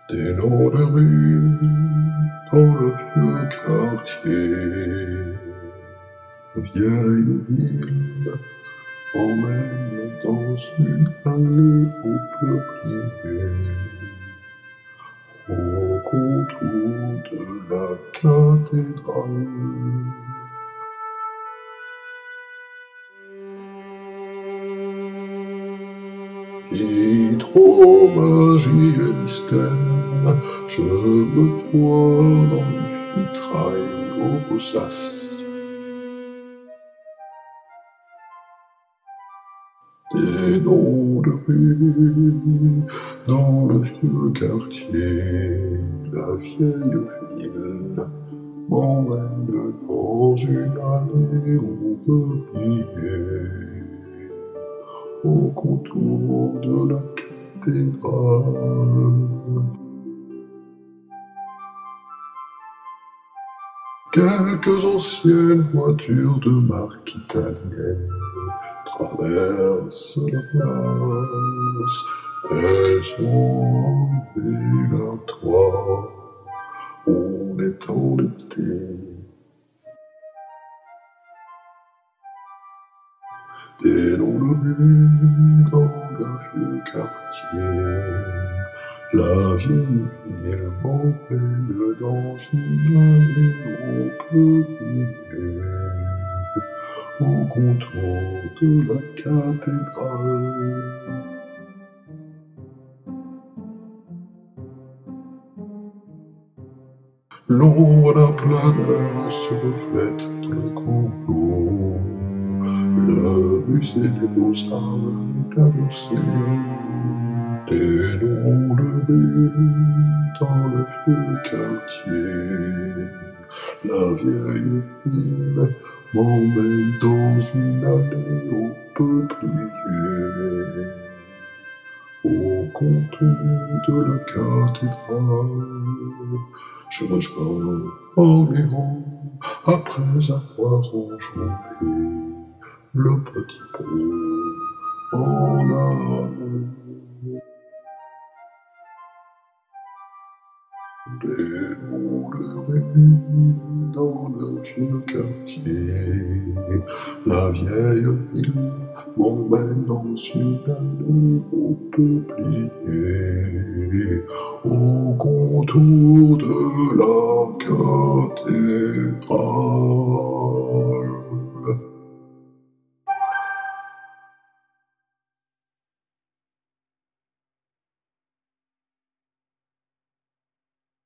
Des noms de rue dans le vieux quartier. La vieille ville emmène dans une allée au peuplier. Au contour de la cathédrale. Hydromagie et mystère, je me noie dans le vitrail aux rosaces. Des noms de rue dans le vieux quartier, la vieille ville m'emmène dans une allée au peuplier. Au contour de la cathédrale. Quelques anciennes voitures de marque italienne traversent la place. Elles ont enlevé leur toit. On est en été. Des noms de rue dans le vieux quartier. La vieille ville m'emmène dans une allée au peuplier. Au contour de la cathédrale. L'ombre d'un planeur se reflète dans le cours. Le musée des beaux-arts est adossé. Des noms de rue dans le vieux quartier. La vieille ville m'emmène dans une allée au peuplier. Au contour de la cathédrale, je rejoins Orléans après avoir enjambé le petit pont en amont. Des noms de rue dans le vieux quartier. La vieille ville m'emmène dans une allée au peuplier. Au contour de la cathédrale.